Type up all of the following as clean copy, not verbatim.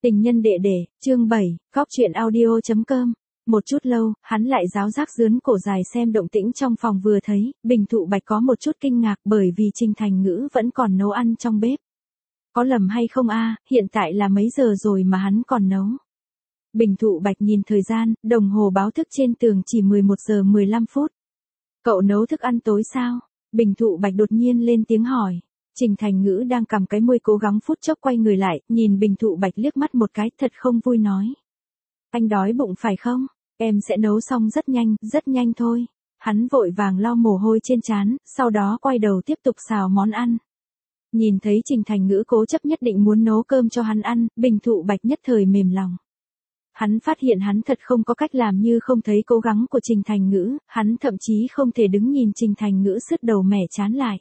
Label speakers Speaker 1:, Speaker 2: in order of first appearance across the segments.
Speaker 1: Tình nhân đệ đệ, chương 7, góc truyện audio.com. Một chút lâu, hắn lại ráo rác dướn cổ dài xem động tĩnh trong phòng vừa thấy, Bình Thụ Bạch có một chút kinh ngạc bởi vì Trình Thành Ngữ vẫn còn nấu ăn trong bếp. Có lầm hay không a, hiện tại là mấy giờ rồi mà hắn còn nấu. Bình Thụ Bạch nhìn thời gian, đồng hồ báo thức trên tường chỉ 11 giờ 15 phút. Cậu nấu thức ăn tối sao? Bình Thụ Bạch đột nhiên lên tiếng hỏi. Trình Thành Ngữ đang cầm cái môi cố gắng phút chốc quay người lại, nhìn Bình Thụ Bạch liếc mắt một cái, thật không vui nói. Anh đói bụng phải không? Em sẽ nấu xong rất nhanh thôi. Hắn vội vàng lau mồ hôi trên trán, sau đó quay đầu tiếp tục xào món ăn. Nhìn thấy Trình Thành Ngữ cố chấp nhất định muốn nấu cơm cho hắn ăn, Bình Thụ Bạch nhất thời mềm lòng. Hắn phát hiện hắn thật không có cách làm như không thấy cố gắng của Trình Thành Ngữ, hắn thậm chí không thể đứng nhìn Trình Thành Ngữ sứt đầu mẻ chán lại.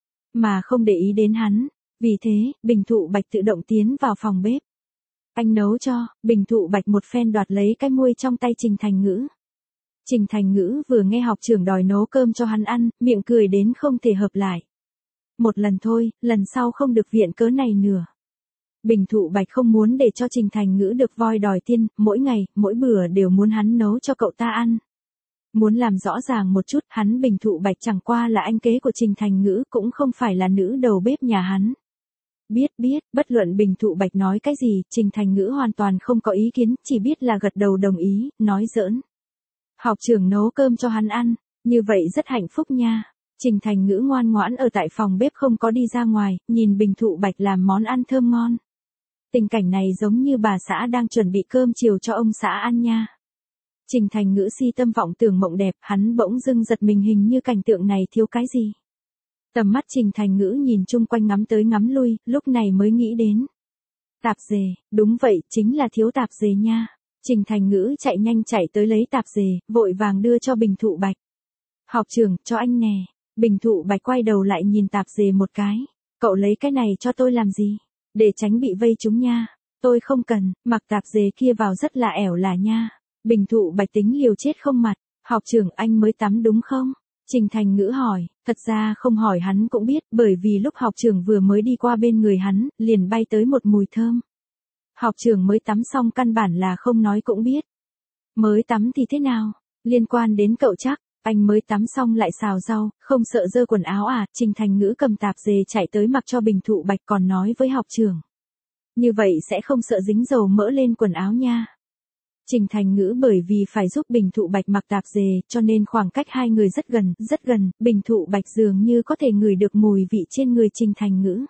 Speaker 1: Mà không để ý đến hắn, vì thế, Bình Thụ Bạch tự động tiến vào phòng bếp. Anh nấu cho, Bình Thụ Bạch một phen đoạt lấy cái muôi trong tay Trình Thành Ngữ. Trình Thành Ngữ vừa nghe học trưởng đòi nấu cơm cho hắn ăn, miệng cười đến không thể hợp lại. Một lần thôi, lần sau không được viện cớ này nữa. Bình Thụ Bạch không muốn để cho Trình Thành Ngữ được voi đòi tiên, mỗi ngày, mỗi bữa đều muốn hắn nấu cho cậu ta ăn. Muốn làm rõ ràng một chút, hắn Bình Thụ Bạch chẳng qua là anh kế của Trình Thành Ngữ, cũng không phải là nữ đầu bếp nhà hắn. Biết, bất luận Bình Thụ Bạch nói cái gì, Trình Thành Ngữ hoàn toàn không có ý kiến, chỉ biết là gật đầu đồng ý, nói giỡn. Học trưởng nấu cơm cho hắn ăn, như vậy rất hạnh phúc nha. Trình Thành Ngữ ngoan ngoãn ở tại phòng bếp không có đi ra ngoài, nhìn Bình Thụ Bạch làm món ăn thơm ngon. Tình cảnh này giống như bà xã đang chuẩn bị cơm chiều cho ông xã ăn nha. Trình Thành Ngữ si tâm vọng tưởng mộng đẹp, hắn bỗng dưng giật mình, hình như cảnh tượng này thiếu cái gì. Tầm mắt Trình Thành Ngữ nhìn chung quanh ngắm tới ngắm lui, lúc này mới nghĩ đến. Tạp dề, đúng vậy, chính là thiếu tạp dề nha. Trình Thành Ngữ chạy nhanh chạy tới lấy tạp dề, vội vàng đưa cho Bình Thụ Bạch. Học trưởng, cho anh nè. Bình Thụ Bạch quay đầu lại nhìn tạp dề một cái. Cậu lấy cái này cho tôi làm gì? Để tránh bị vây chúng nha. Tôi không cần, mặc tạp dề kia vào rất là ẻo lả nha. Bình Thụ Bạch tính liều chết không mặt. Học trưởng, anh mới tắm đúng không? Trình Thành Ngữ hỏi, thật ra không hỏi hắn cũng biết, bởi vì lúc học trưởng vừa mới đi qua bên người hắn, liền bay tới một mùi thơm. Học trưởng mới tắm xong căn bản là không nói cũng biết. Mới tắm thì thế nào? Liên quan đến cậu chắc, anh mới tắm xong lại xào rau, không sợ dơ quần áo à? Trình Thành Ngữ cầm tạp dề chạy tới mặc cho Bình Thụ Bạch, còn nói với học trưởng. Như vậy sẽ không sợ dính dầu mỡ lên quần áo nha. Trình Thành Ngữ bởi vì phải giúp Bình Thụ Bạch mặc tạp dề, cho nên khoảng cách hai người rất gần, Bình Thụ Bạch dường như có thể ngửi được mùi vị trên người Trình Thành Ngữ.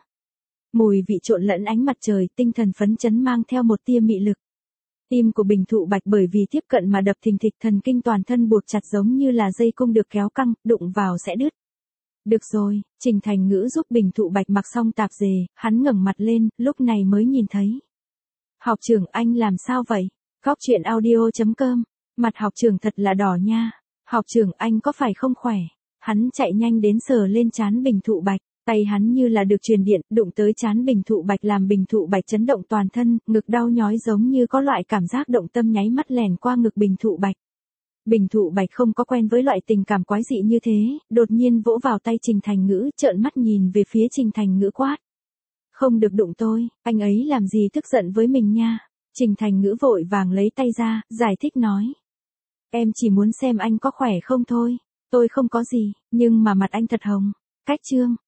Speaker 1: Mùi vị trộn lẫn ánh mặt trời, tinh thần phấn chấn mang theo một tia mị lực. Tim của Bình Thụ Bạch bởi vì tiếp cận mà đập thình thịch, thần kinh toàn thân buộc chặt giống như là dây cung được kéo căng, đụng vào sẽ đứt. Được rồi, Trình Thành Ngữ giúp Bình Thụ Bạch mặc xong tạp dề, hắn ngẩng mặt lên, lúc này mới nhìn thấy. Học trưởng, anh làm sao vậy? Góc truyện audio.com. Mặt học trưởng thật là đỏ nha. Học trưởng, anh có phải không khỏe? Hắn chạy nhanh đến sờ lên trán Bình Thụ Bạch, tay hắn như là được truyền điện, đụng tới trán Bình Thụ Bạch làm Bình Thụ Bạch chấn động toàn thân, ngực đau nhói giống như có loại cảm giác động tâm nháy mắt lèn qua ngực Bình Thụ Bạch. Bình Thụ Bạch không có quen với loại tình cảm quái dị như thế, đột nhiên vỗ vào tay Trình Thành Ngữ, trợn mắt nhìn về phía Trình Thành Ngữ quát. Không được đụng tôi, anh ấy làm gì tức giận với mình nha. Trình Thành Ngữ vội vàng lấy tay ra, giải thích nói. Em chỉ muốn xem anh có khỏe không thôi, tôi không có gì, nhưng mà mặt anh thật hồng. Cách chương,